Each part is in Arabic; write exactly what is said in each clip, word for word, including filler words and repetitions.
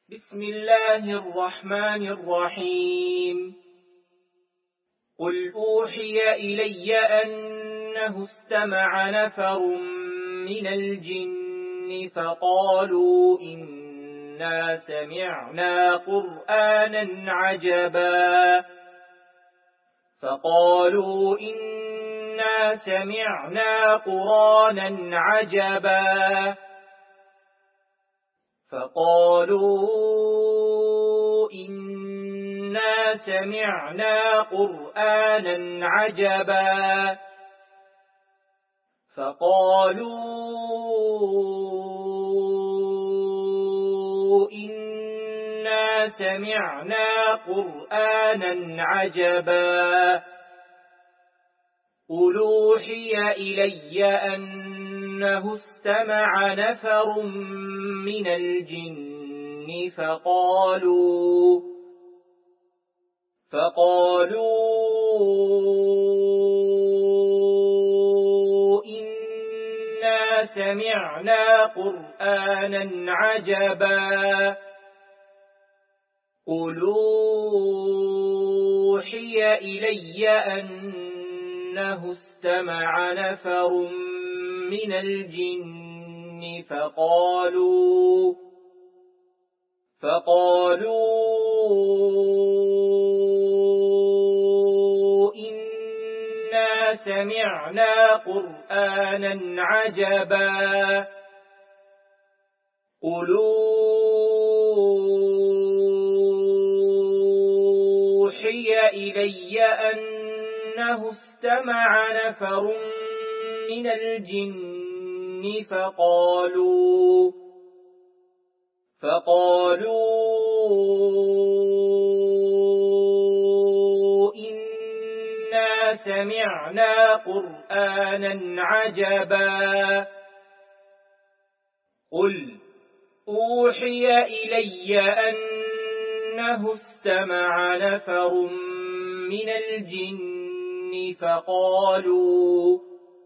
بسم الله الرحمن الرحيم قل أوحي إلي أنه استمع نفر من الجن فقالوا إنا سمعنا قرآنا عجبا فقالوا إنا سمعنا قرآنا عجبا فقالوا إنا سمعنا قرآنا عجبا فقالوا إنا سمعنا قرآنا عجبا قل أوحي إلي أنه استمع نفر من الجن فقالوا فقالوا إنا سمعنا قرآنا عجبا قل أوحي إلي أنه استمع نفر من الجن فقالوا فقالوا إنا سمعنا قرآنا عجبا قل أوحي إلي أنه استمع نفر من الجن فقالوا فقالوا إنا سمعنا قرآنا عجبا قل أوحي إلي أنه استمع نفر من الجن فقالوا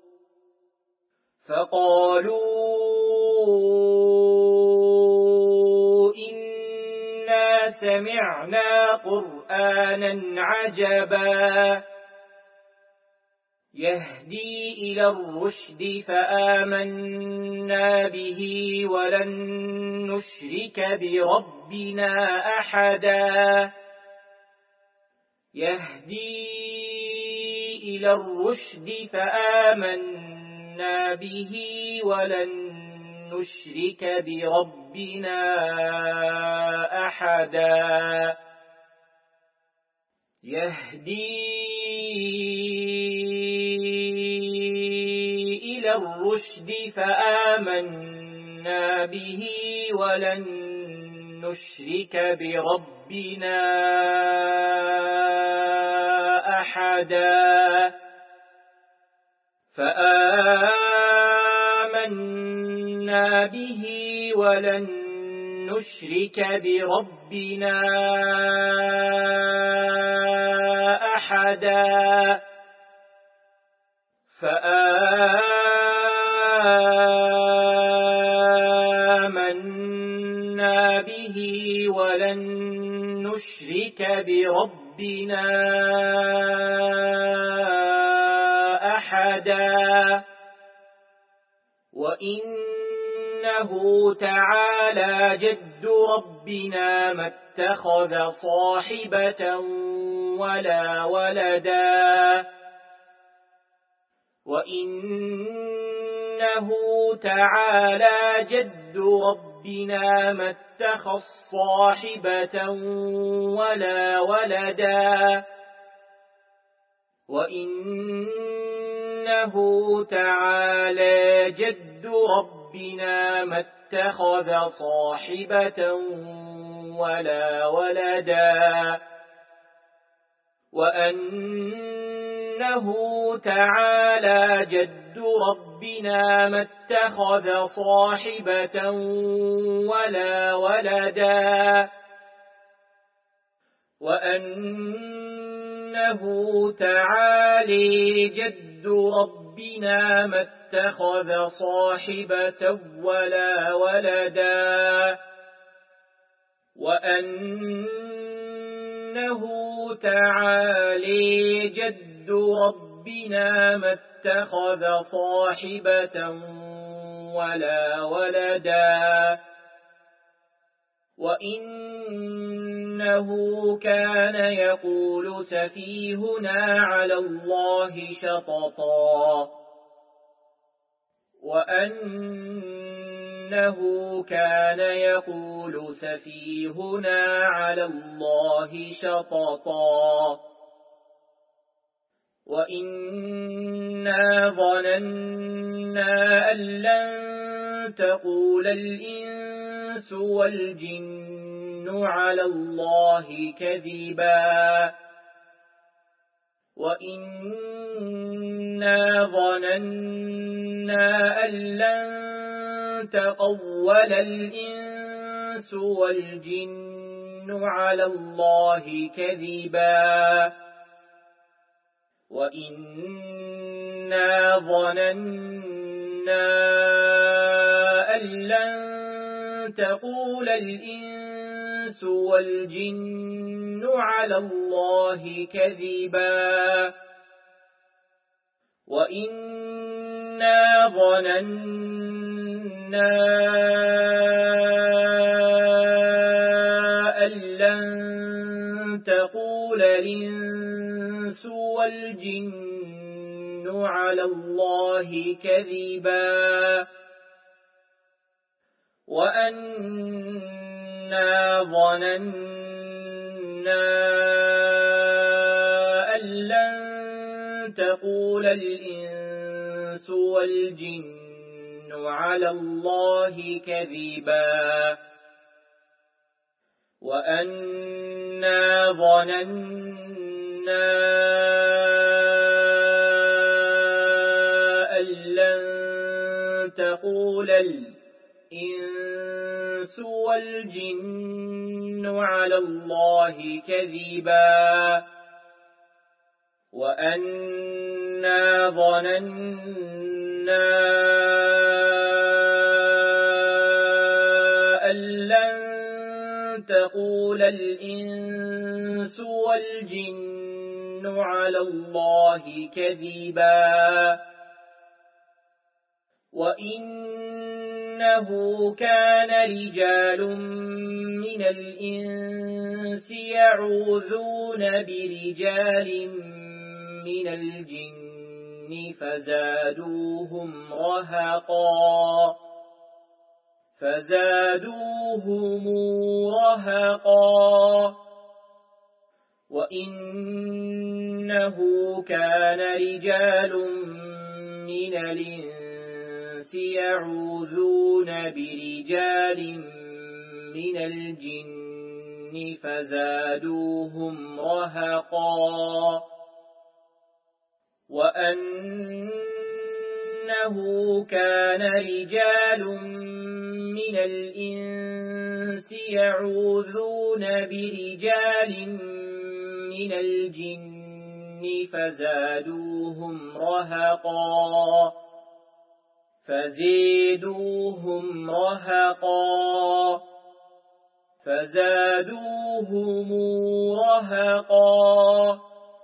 فقالوا إنا سمعنا قرآنا عجبا يهدي إلى الرشد فآمنا به ولن نشرك بربنا أحدا يهدي إلى الرشد فآمنا به ولن نشرك بربنا أحدا يهدي إلى الرشد فآمنا به ولن نشرك بربنا أحدا فآمنا به ولن نشرك بربنا أحدا فآمنا به ولن نشرك بربنا أحدا وإنه تعالى جد ربنا ما اتخذ صاحبة ولا ولدا وإنه تعالى جد ربنا ما اتخذ صاحبة ولا ولدا وإنه تعالى جد ربنا ما اتخذ صاحبة ولا ولدا وأنه تعالى جد ربنا ما اتخذ صاحبة ولا ولدا وأنه تعالى جد ربنا ما اتخذ صاحبة ولا ولدا وأنه تعالي جد ربنا ما اتخذ صاحبة ولا ولدا وإنه كان يقول سفيهنا على الله شططا وأنه كان يقول سفيهنا على الله شططا وإنا ظننا أن لن تقول الإنس والجن على الله كذبا وإنا ظننا أن لن تقول الإنس والجن على الله كذبا وإنا ظننا أن لن تقول الإنس والجن على الله كذبا وإنا ظننا أن لن تقول الإنس والجن على الله كذبا وأنا ظننا أن لن تقول الإنس والجن على الله كذبا وأنا ظننا أن لن تقول الإنس والجن على الله كذبا وأنا ظننا أن لن تقول الإنس والجن على الله كذبا وإنه كان رجال من الإنس يعوذون برجال من الجن فزادوهم رهقا فزادوهم رهقا وإنه كان رجال من الإنس يعوذون برجال من الجن فزادوهم رهقا وأنه كان رجال من الإنس يعوذون برجال من الجن فزادوهم رهقا فزيدوهم رهقا فزادوهم رهقا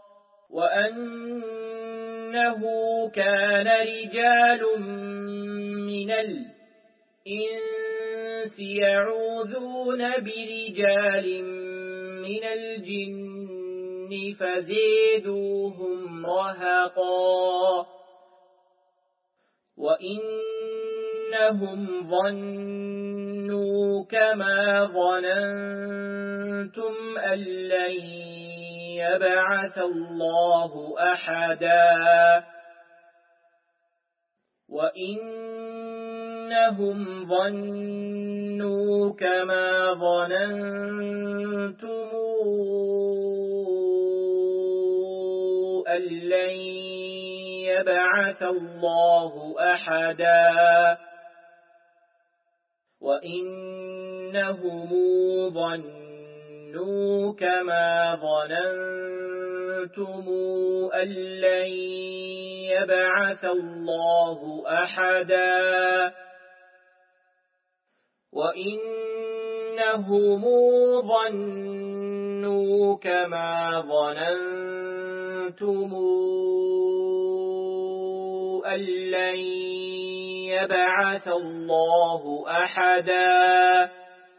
وأنه كان رجال من الإنس يعوذون برجال من الجن فزيدوهم رهقا وإنهم ظنوا كما ظننتم أن لن يبعث الله أحدا وإنهم ظنوا كما ظننتم أن لن يبعث الله أحدا وإنهم ظنوا كما ظننتم أن لن يبعث الله أحدا وإن وأنهم ظنوا كما ظننتم أن لن يبعث الله أحدا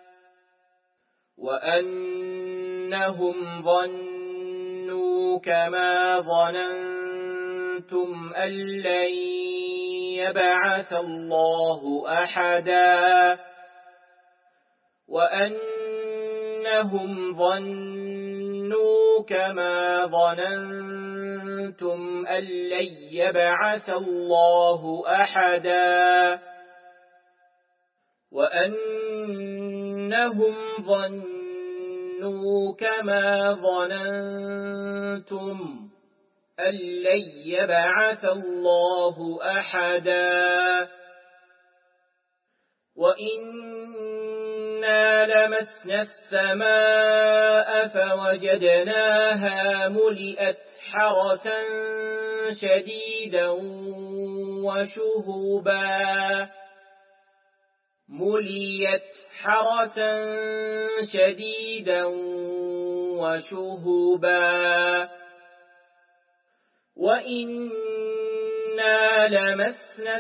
وأنهم ظنوا كما ظننتم أن لن يبعث الله أحدا وأنهم ظنوا كما ظننتم أن لن يبعث الله أحدا وأنهم ظنوا كما ظننتم أن لن يبعث الله أحدا وإنا لمسنا السماء فوجدناها ملئت حرسا شديدا وشهبا ملئت حرسا شديدا وشهبا وإنا لمسنا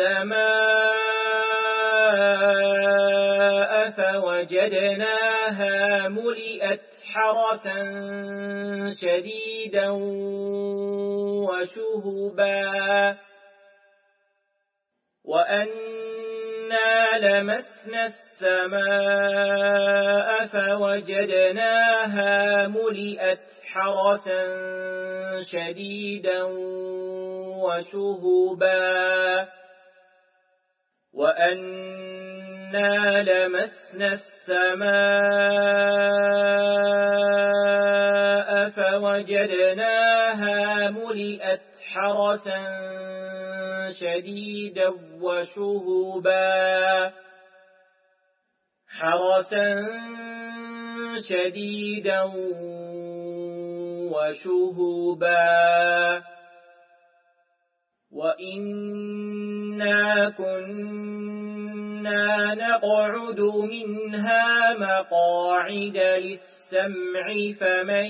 السماء فوجدناها ملئت حرسا شديدا وشهبا وأنا لمسنا السماء فوجدناها ملئت حرسا شديدا وشهبا وأنا لمسنا السماء فوجدناها ملئت حرسا شديدا وشهبا حرسا شديدا وشهبا وإنا كنا نقعد منها مقاعد للسمع فمن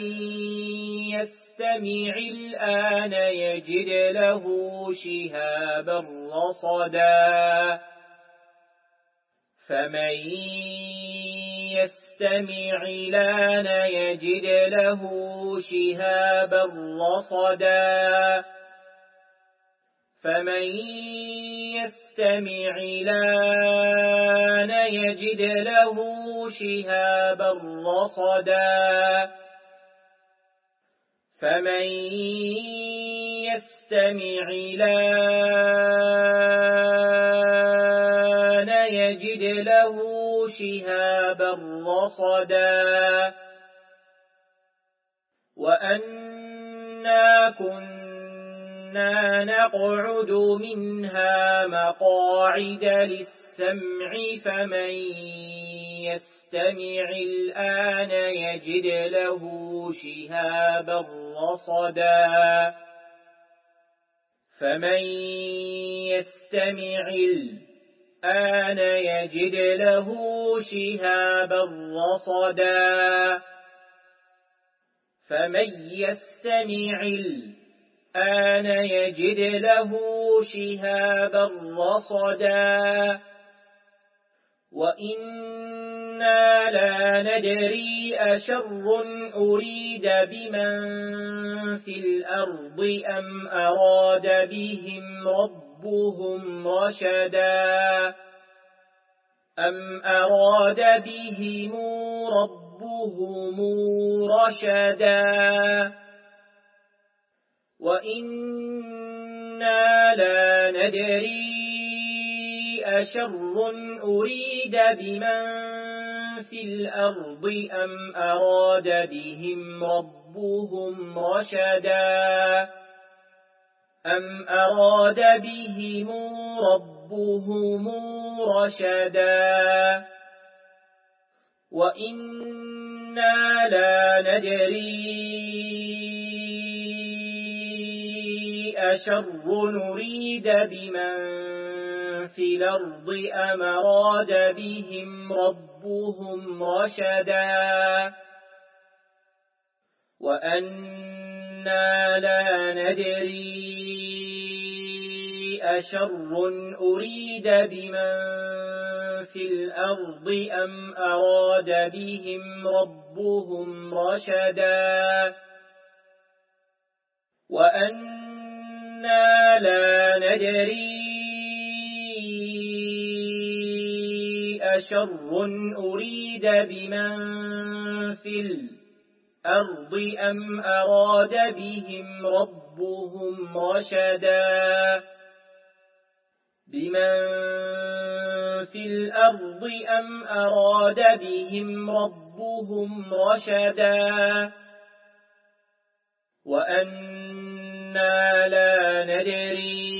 يستمع الآن يجد له شهابا رصدا فمن يستمع الآن يجد له شهابا رصدا فمن يستمع الآن يجد له شهابا رصدا فمن يستمع الآن يجد له شهابا رصدا وأنا كنا نقعد منها مقاعد للسمع فمن يستمع الآن يجد له شهابا رصدا فمن يستمع الآن يجد له شهابا رصدا فمن يستمع الآن يجد له شهابا رصدا وإنا لا ندري أشر أريد بمن في الأرض أم أراد بهم ربهم رشدا أم أراد بهم ربهم رشدا وإنا لا ندري أشر أريد بمن في الأرض أم أراد بهم ربهم رشدا أم أراد بهم ربهم رشدا وإنا لا ندري أشر نريد بمن في الأرض أم أراد بهم ربهم رشدا وأنا لا ندري أشر أريد بمن في الأرض أم أراد بهم ربهم رشدا وأنا لا ندري أشر أريد بمن في الأرض أم أراد بهم ربهم رشدا بمن في الأرض أم أراد بهم ربهم رشدا وأنا لا ندري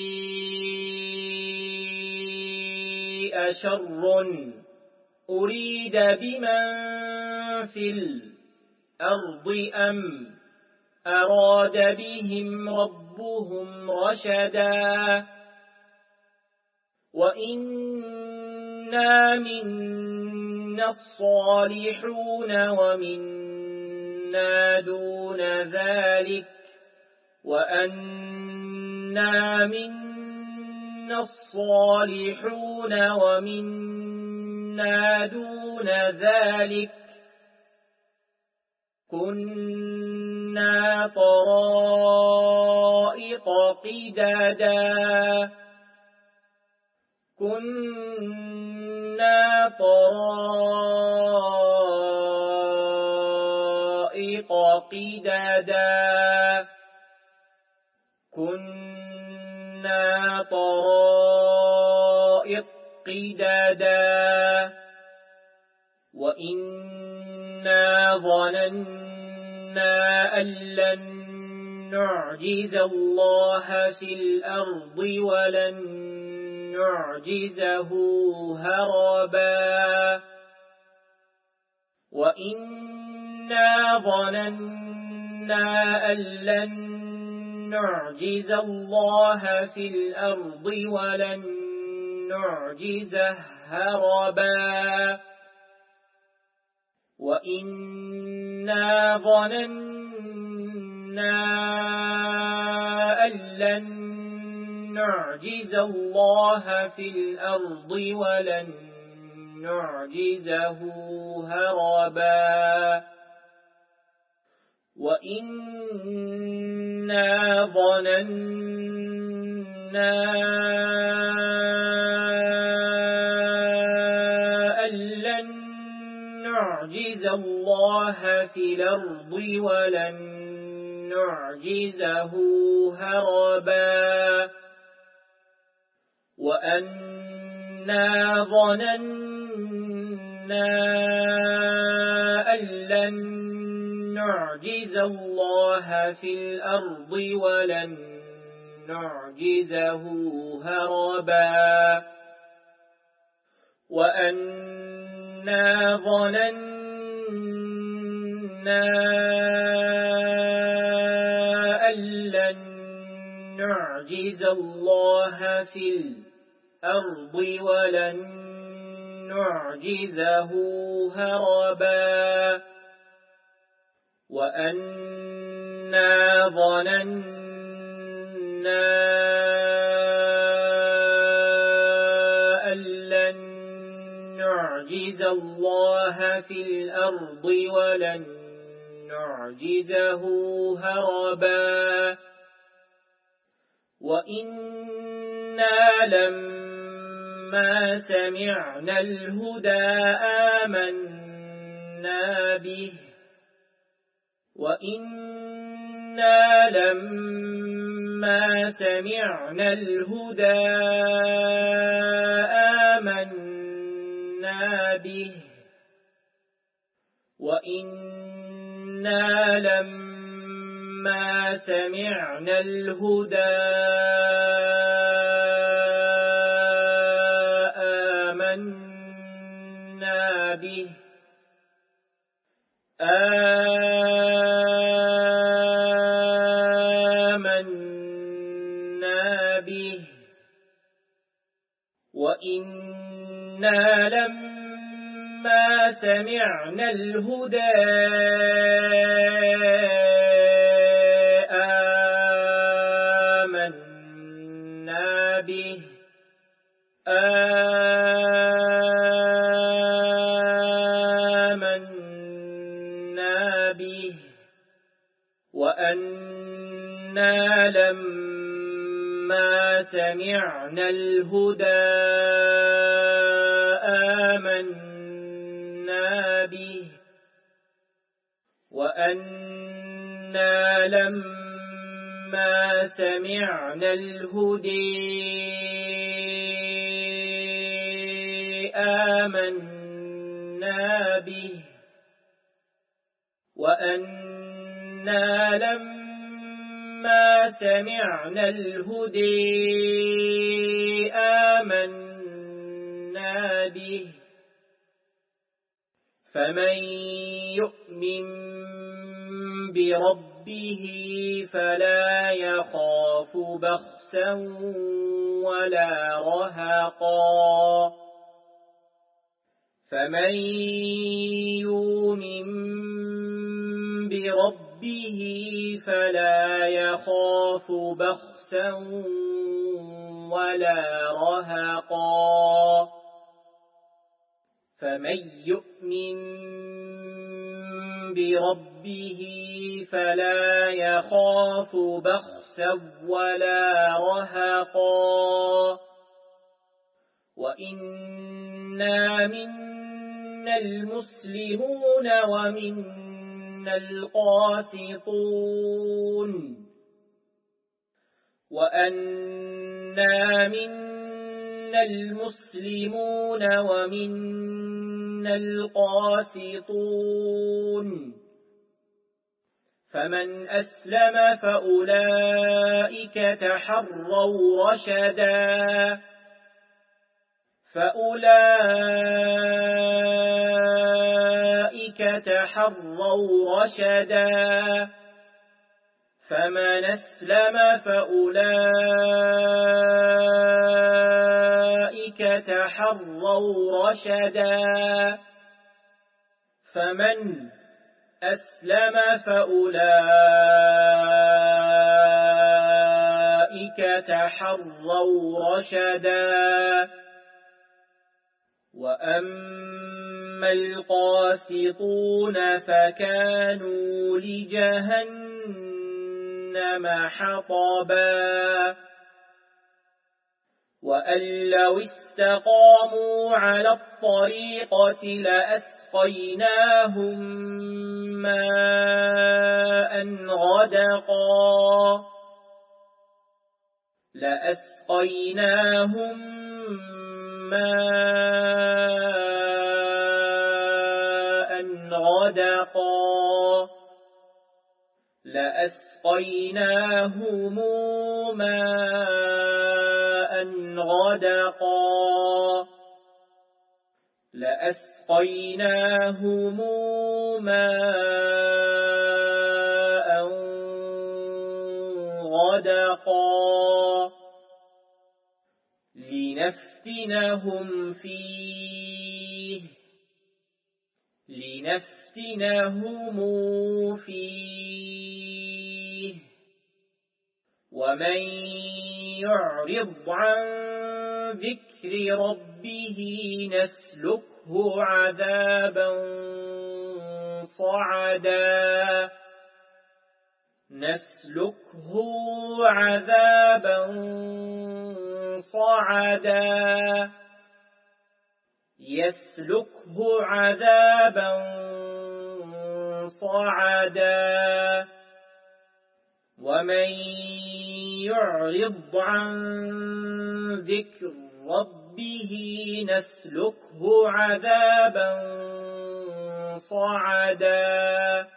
أشر أريد بمن في الأرض أم أراد بهم ربهم رشدا وإنا منا الصالحون ومنا دون ذلك وأنا منا الصالحون ومنا دون ذلك كنا طرائق قددا كنا طرائق قددا كنا طرائق قددا وإنا ظننا أن لن نعجز الله في الأرض ولن نعجزه هربا وإنا ظننا أن لن نعجز الله في الأرض ولن نعجزه هربا وإنا ظننا أن لن نعجز الله في الأرض ولن نعجزه هربا وإنا ظننا أن لن نعجز الله في الأرض ولن نعجزه هربا وأنا ظننا أن لن نعجز الله في الأرض ولن نعجزه هربا وأنا ظننا أن لن نعجز الله في الأرض ولن نعجزه هربا وأنا ظننا أن لن نعجز الله في الأرض ولن نعجزه هربا وإنا لما سمعنا الهدى آمنا به وإنا لما سمعنا الهدى آمنا به وإنا لما سمعنا الهدى آمنا به آمنا وإنا لما سمعنا الهدى آمنا به آمنا به وأنا لما سمعنا الهدى آمنا به وأنا لما سمعنا الهدى آمنا به وأنا لما سمعنا الهدى آمنا به فمن يؤمن بربه فلا يخاف بخسا ولا رهقا فمن يؤمن بربه فلا يخاف بخسا ولا رهقا فمن يؤمن بربه فلا يخاف بخسا ولا رهقا وإنا منا المسلمون ومنا القاسطون وأنا منا المسلمون ومنا القاسطون فمن أسلم فأولئك تحروا رشدا فأولئك تحروا رشدا فمن أسلم فأولئك تحروا رشدا فمن أسلم فأولئك تحروا رشدا وأما القاسطون فكانوا لجهنم حطبا وأن لو استقاموا على الطريقة لأسقيناهم ماء غدقا لأسقيناهم ماء غدقا لأسقيناهم ماء غدقا لأسقيناهم ماء غدقا لنفتنهم فيه لنفتنهم فيه ومن يعرض عن ذكر ربه نسلكه عذابا صعدا نسلكه عذابا صعدا يسلكه عذابا صعدا ومن يعرض عن ذكر ربه نسلكه عذابا صعدا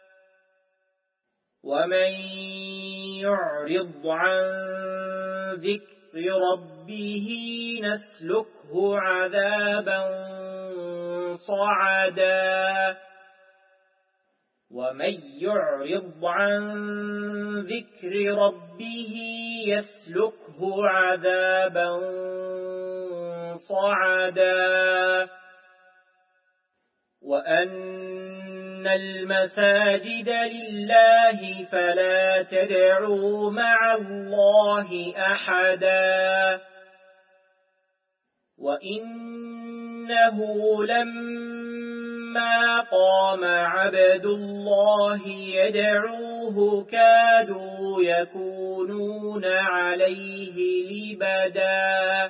ومن يعرض عن ذكر ربه نسلكه عذابا صعدا ومن يعرض عن ذكر ربه يسلكه عذابا صعدا وأن المساجد لله فلا تدعوا مع الله أحدا وإنه لما قام عبد الله يدعوه كادوا يكونون عليه لبدا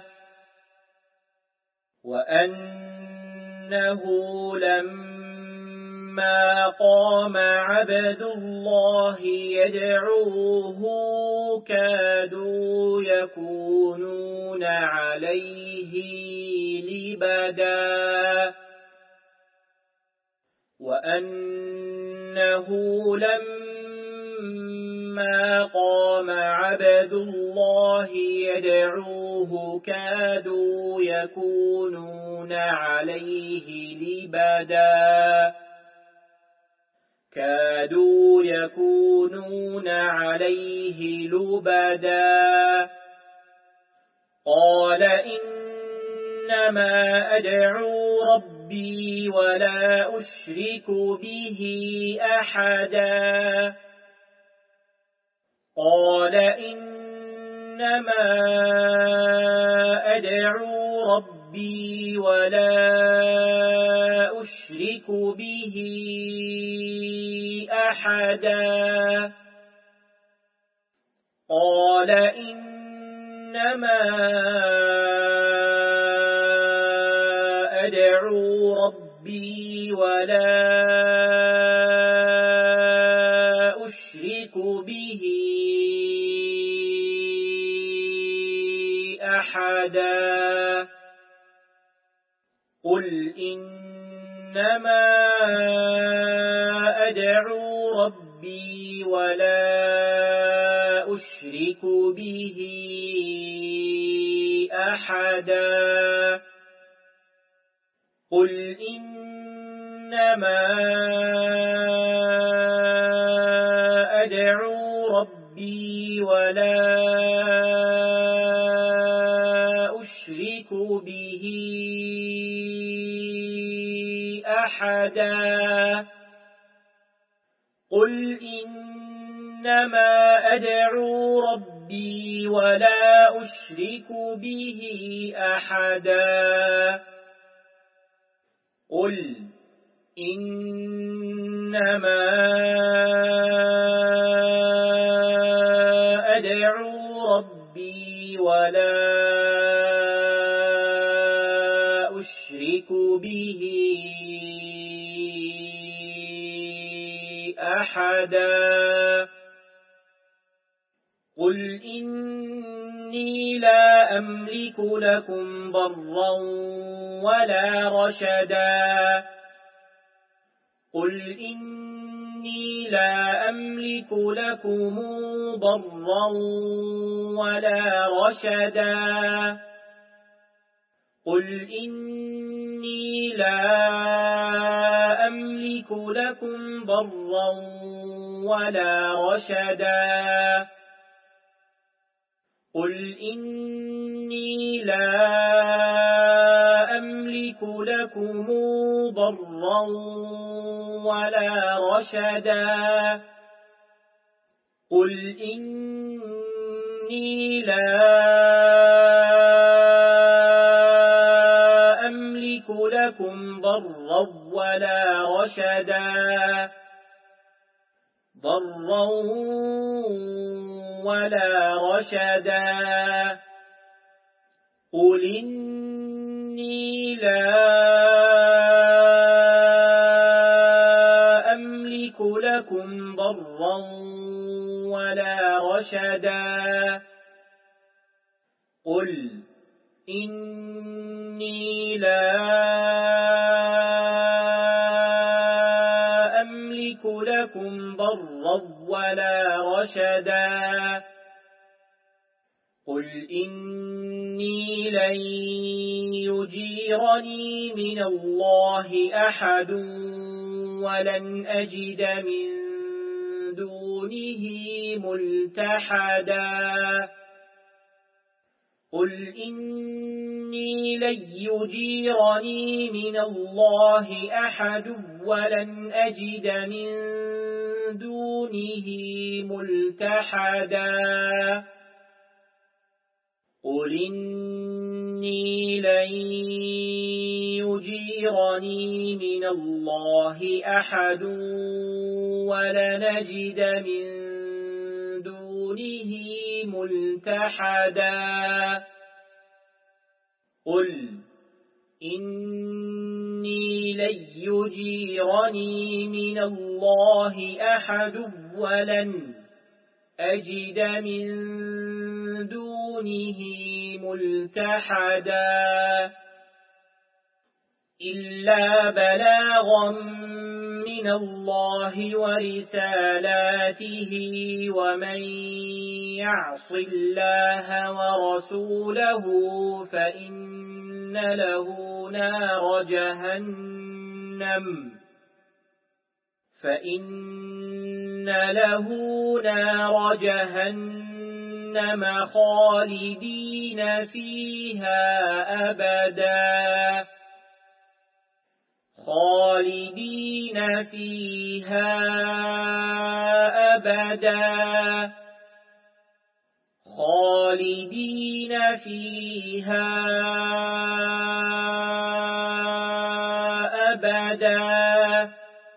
وأنه لما قام عبد الله يدعوه كادوا يكونون عليه لبدا وأنه لما قام عبد الله يدعوه كادوا يكونون عليه لبدا كادوا يكونون عليه لبدا قال إنما أدعو ربي ولا أشرك به أحدا قال إنما أدعو ربي ولا أشرك به أحدا قال إنما أدعو ربي ولا أشرك به أحدا قل إنما أدعو ربي ولا أشرك به أحدا قل إنما أدعو ربي ولا أشرك به أحدا قل إنما أدعو ربي ولا أشرك به أحدا قل إنما أدعو ربي ولا أشرك به أحدا قل إني لا أملك لكم ضرا ولا رشدا قل إني لا أملك لكم ضرا ولا رشدا قل إني لا أملك لكم ضرا ولا رشدا قل إني لا أملك لكم ضرا ولا رشدا قل إني لا أملك لكم ضرا ولا رشدا ضرا ولا رشدا قل إني لا أملك لكم ضرا ولا رشدا قل إني لا أملك لكم ضرا ولا رشدا قل إني لن يجيرني من الله أحد ولن أجد من دونه ملتحدا قل إني لن يجيرني من الله أحد ولن أجد من دونه ملتحدا قل إني لن يجيرني من الله أحد ولن أجد من دونه ملتحدا قل إني لن يجيرني من الله أحد ولن أجد من دونه ملتحدا إلا بلاغا من الله ورسالاته ومن يعص الله ورسوله فإن له نار جهنم فإن له نار جهنم خالدين فيها أبدا خالدين فيها أبدا خالدين فيها أبدا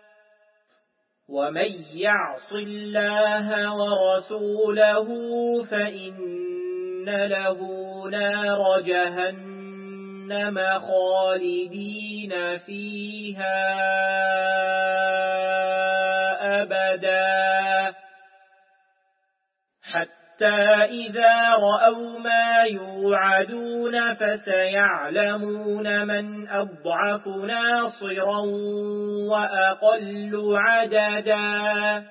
ومن يعص الله ورسوله فإن له نار جهنم خالدين فيها أبدا حتى إذا رأوا ما يوعدون فسيعلمون من أضعف ناصرا وأقل عددا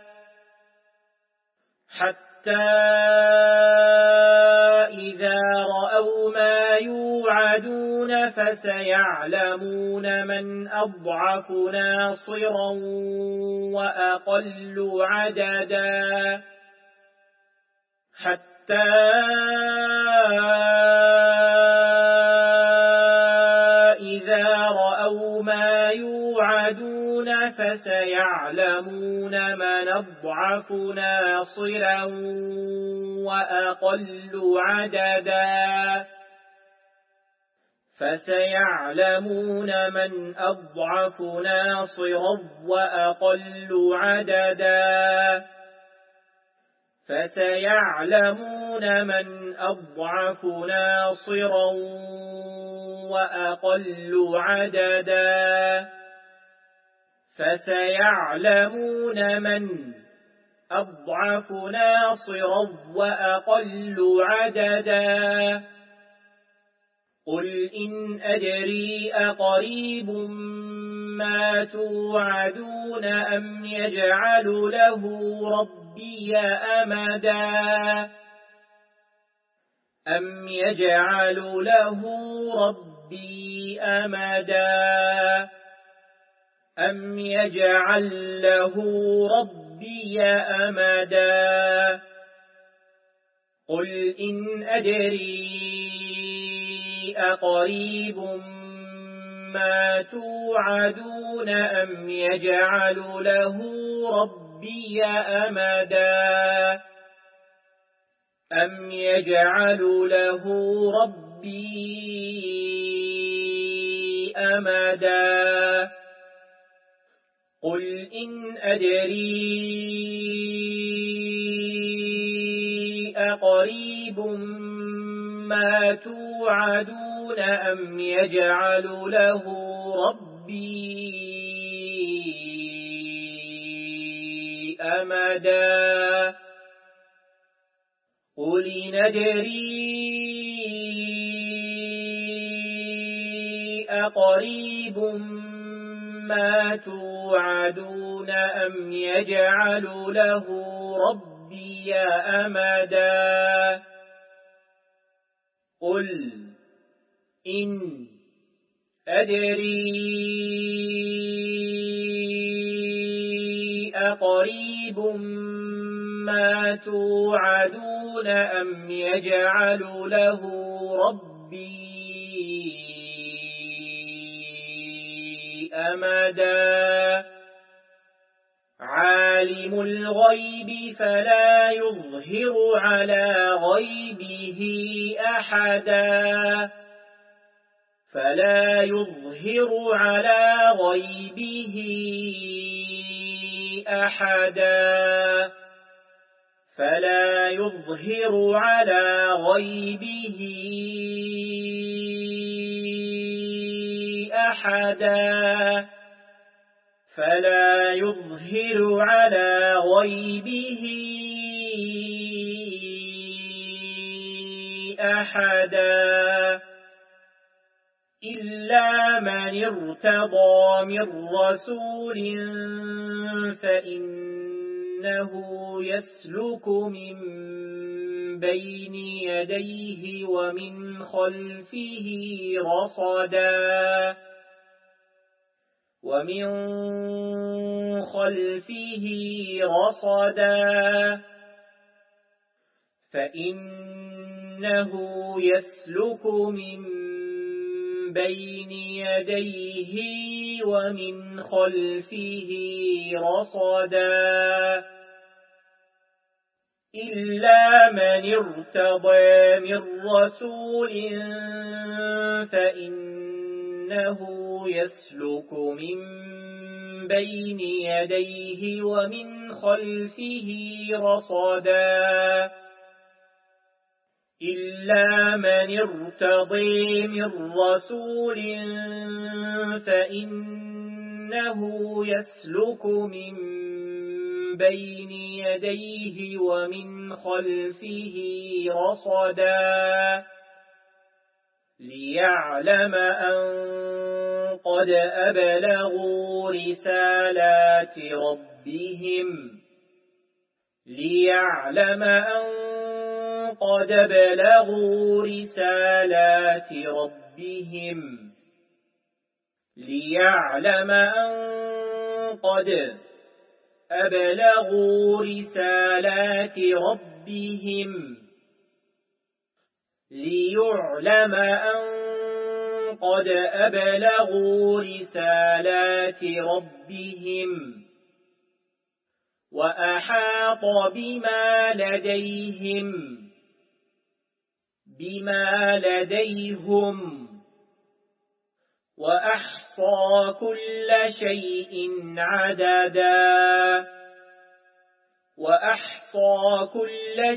حتى إذا رأوا ما يوعدون فسيعلمون من أضعف ناصرا وأقل عددا حتى إذا رأوا ما يوعدون فسيعلمون من أضعف ناصرا وأقل عددا فسيعلمون من أضعف ناصرا وأقل عددا فسيعلمون من أضعف ناصرا وأقل عددا فسيعلمون من أضعف ناصرا وأقل عددا قل إن أدري أقريب ما توعدون أم يجعل له ربي أمدا أم يجعل له ربي أمدا أم يجعل له ربي أمدا قل إن أدري أقريب ما توعدون أم يجعل له ربي أمدا أم يجعل له ربي أمدا قل إن أدري أقريب ما توعدون أم يجعل له ربي أمدا قل ندري أقريب ما توعدون أم يجعل له ربي أمدا قل إن أدري أقريب ما توعدون أم يجعل له ربي أمدا عالم الغيب فلا يظهر على غيبه أحدا فلا يظهر على غيبه أحدا فلا يظهر على غيبه أحدا فلا يظهر على غيبه أحدا إلا من ارتضى من رسول فإنه يسلك من بين يديه ومن خلفه رصدا ومن خلفه رصدا فإنه يسلك من بين يديه ومن خلفه رصدا إلا من ارتضى من رسول فإنه يسلك من بين يديه ومن خلفه رصدا إلا من ارتضى من رسول فإنه يسلك من بين يديه ومن خلفه رصدا ليعلم أن قد أبلغوا رسالات ربهم ليعلم أن قد بلغوا رسالات ربهم ليعلم أن قد أبلغوا رسالات ربهم ليعلم أن قد أبلغوا رسالات ربهم وأحاط بما لديهم بما لديهم وأحصى كل شيء عددا وأحصى كل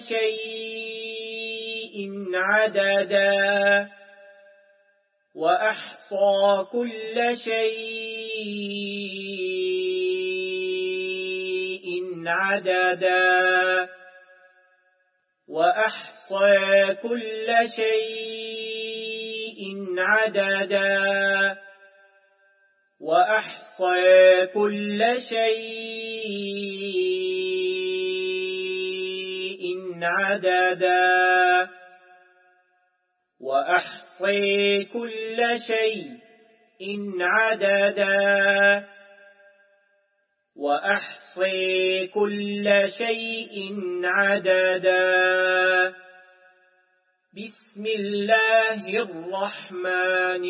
شيء عددا وأحصى كل شيء عددا وأحصى كل شيء عددا وأحصى كل شيء عددا وأحصى كل شيء عددا وأحصي كل شيء عددا بسم الله الرحمن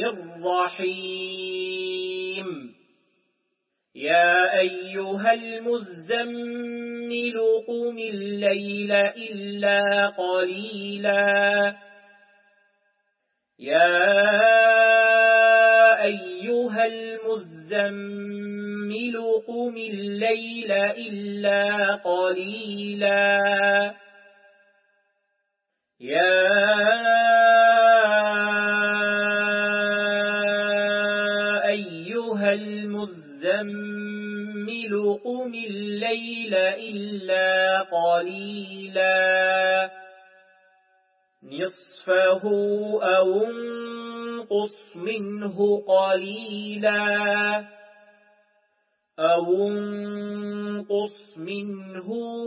الرحيم يا أيها المزمل قم الليل إلا قليلا يا أيها المزمل قم الليل إلا قليلا يا أيها المزمل قم الليل إلا قليلا نصفه أو انقص منه قليلا أو انقص منه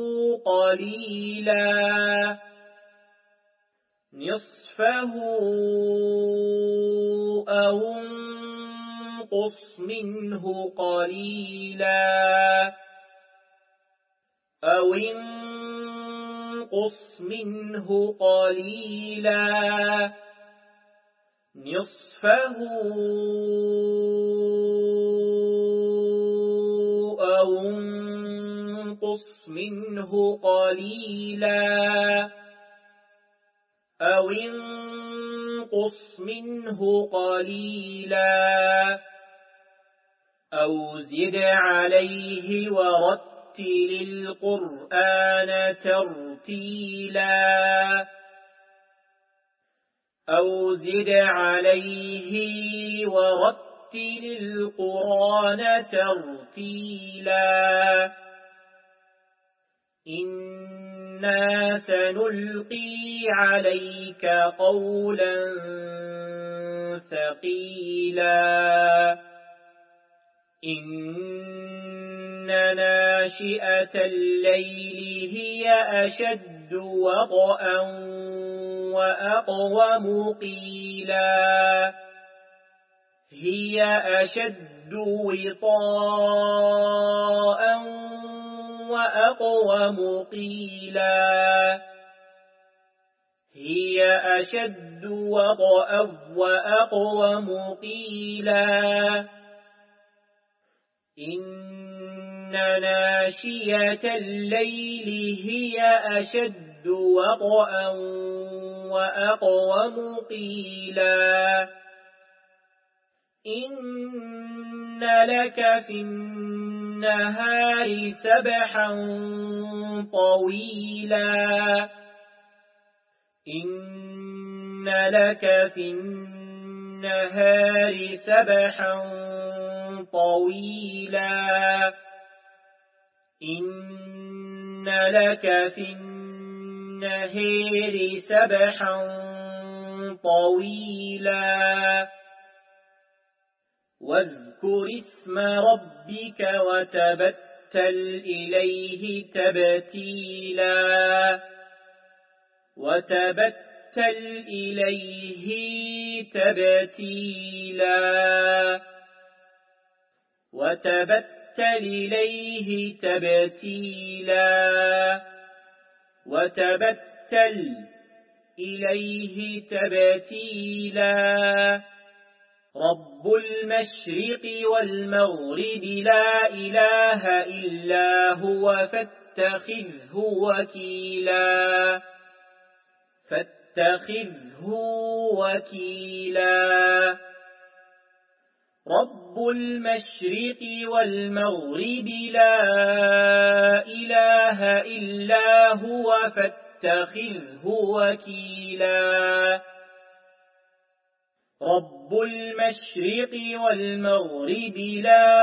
قليلا نصفه أو انقص منه قليلا أو انقص منه قليلا نصفه أو انقص منه قليلا أو انقص منه قليلا أو زد عليه ورتل القرآن ترتيلا أو زد عليه ورتل القرآن ترتيلا إنا سنلقي عليك قولا ثقيلا إن ناشئة الليل هي أشد وطئا وأقوم قيلا هي أشد وطئا وأقوم قيلا هي أشد وطئا وأقوم قيلا إن ناشئة الليل هي أشد وطئا وأقوم قيلا إن لك في النهار سبحا طويلا إن لك في النهار سبحا طويلا إن لك في النهار سبحا طويلا واذكر اسم ربك وتبتل إليه تبتيلا وتبتل إليه تبتيلا وتبتل إليه تبتيلا وتبتل إليه تبتيلا رب المشرق والمغرب لا إله إلا هو فاتخذه وكيلا فاتخذه وكيلا رب المشرق والمغرب لا إله إلا هو فاتخذه وكيلا رب المشرق والمغرب لا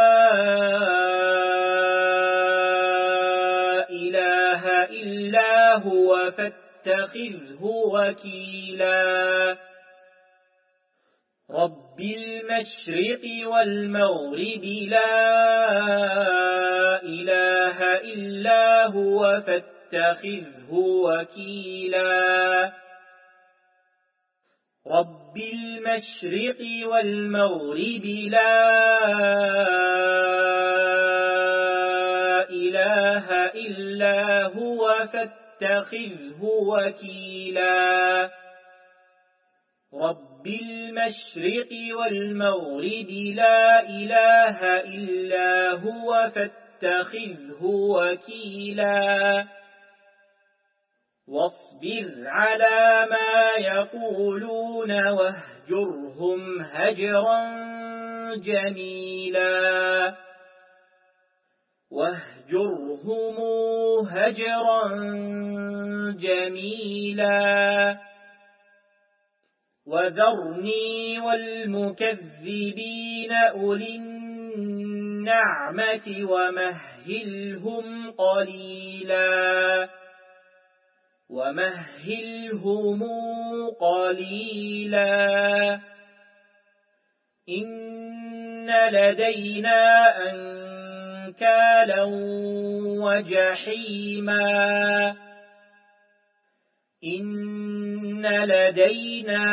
إله إلا هو فاتخذه وكيلا رب المشرق والمغرب لا إله إلا هو فاتخذه وكيلا رب المشرق والمغرب لا إله إلا هو فاتخذه وكيلا رب المشرق والمغرب لا إله إلا هو فاتخذه وكيلا واصبر على ما يقولون واهجرهم هجرا جميلا واهجرهم هجرا جميلا وذرني والمكذبين أولي النعمة ومهلهم قليلا ومهلهم قليلا إن لدينا أنكالا وجحيما إن لدينا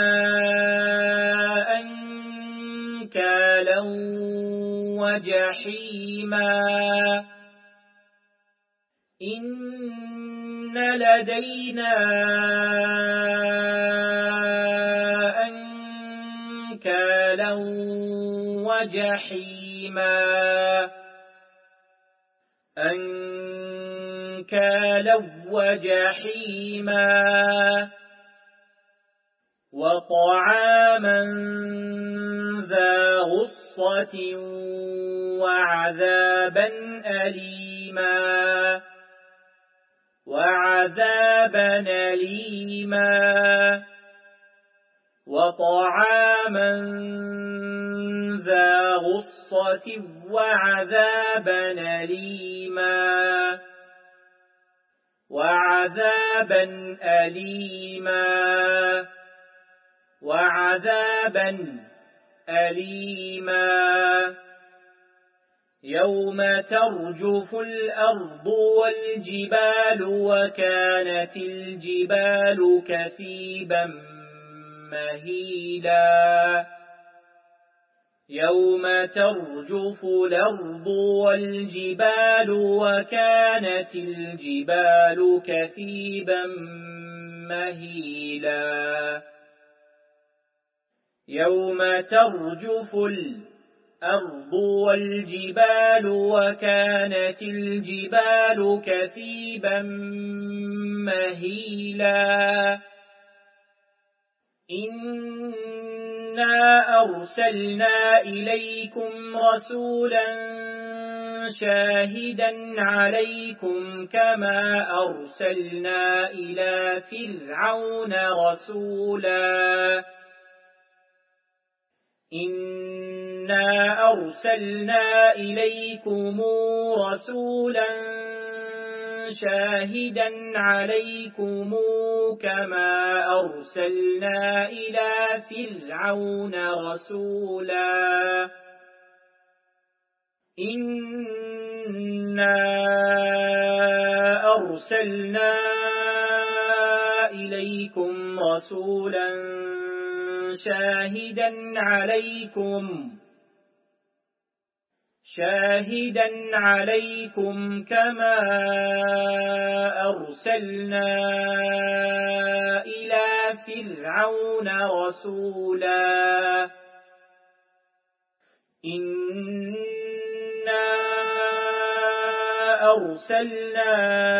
أنكالا وجحيما إن لدينا أنكالا وجحيما أنكالا وجحيما وطعاما ذا غصة وعذابا أليما وعذابا أليما وطعاما ذا غصة وعذابا أليما وعذابا أليما وعذابا أليما يوم ترجف الأرض والجبال وكانت الجبال كثيبا مهيلا يوم ترجف الأرض والجبال وكانت الجبال كثيبا مهيلا يوم ترجف الأرض والجبال وكانت الجبال كثيبا مهيلا إنا أرسلنا إليكم رسولا شاهدا عليكم كما أرسلنا إلى فرعون رسولا إنا أرسلنا إليكم رسولا شاهدا عليكم كما أرسلنا إلى فرعون رسولا إنا أرسلنا إليكم رسولا شاهدا عليكم شاهدا عليكم كما أرسلنا إلى فرعون رسولا إنا أرسلنا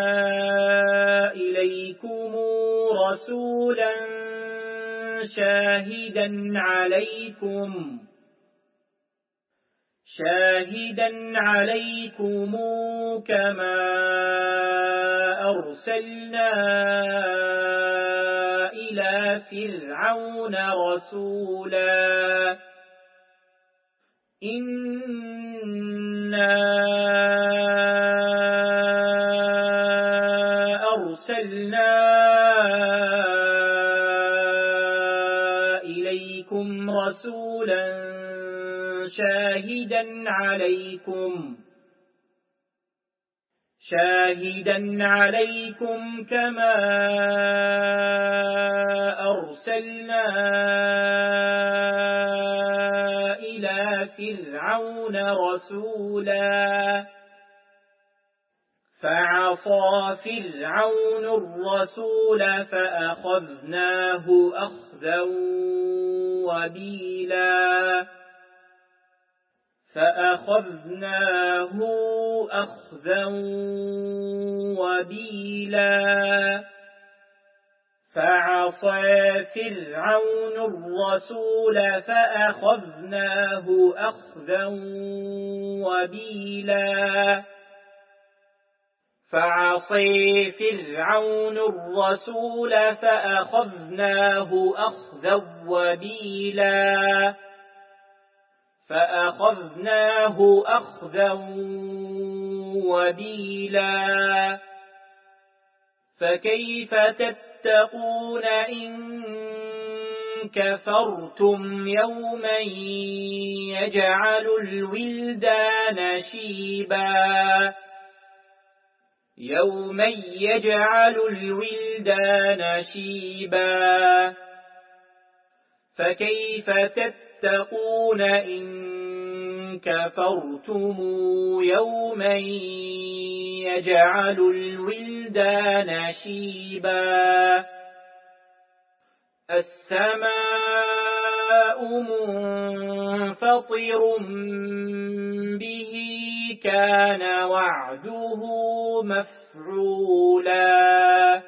إليكم رسولا شاهدا عليكم شاهدا عليكم كما أرسلنا إلى فرعون رسولا إنا أرسلنا إليكم رسولا شاهدا عليكم شاهدا عليكم كما أرسلنا إلى فرعون رسولا فعصى فرعون الرسول فأخذناه أخذا وبيلا فأخذناه أخذا وبيلا فعصى فرعون الرسول فأخذناه أخذا وبيلا فعصى فرعون الرسول فأخذناه أخذا وبيلا فأخذناه أخذا وبيلا فكيف تتقون إن كفرتم يوما يجعل الولدان شيبا يوما يجعل الولدان شيبا فكيف تتقون إن كفرتم يوما يجعل الولدان شيبا السماء منفطر به كان وعده مفعولا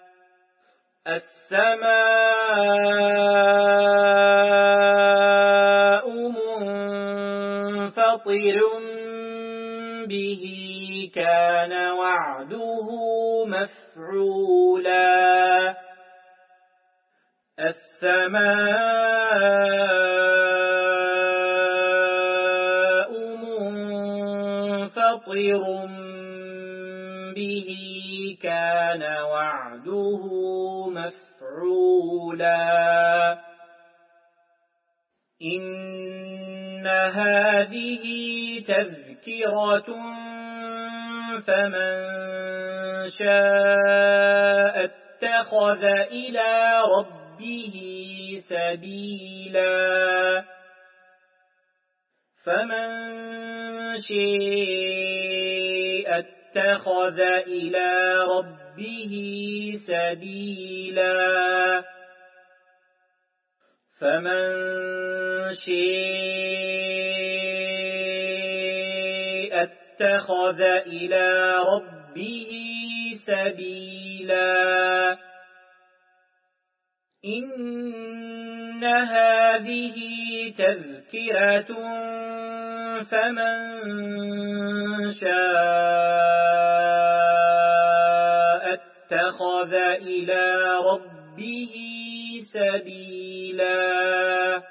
السماء منفطر به كان وعده مفعولا السماء منفطر به كان وعده مفعولا إن هذه تذكرة فمن شاء اتخذ إلى ربه سبيلا فمن شاء اتخذ إلى ربه سبيلا فمن شاء اتخذ إلى ربه سبيلا إن هذه تذكرة فمن شاء اتخذ إلى ربه سبيلا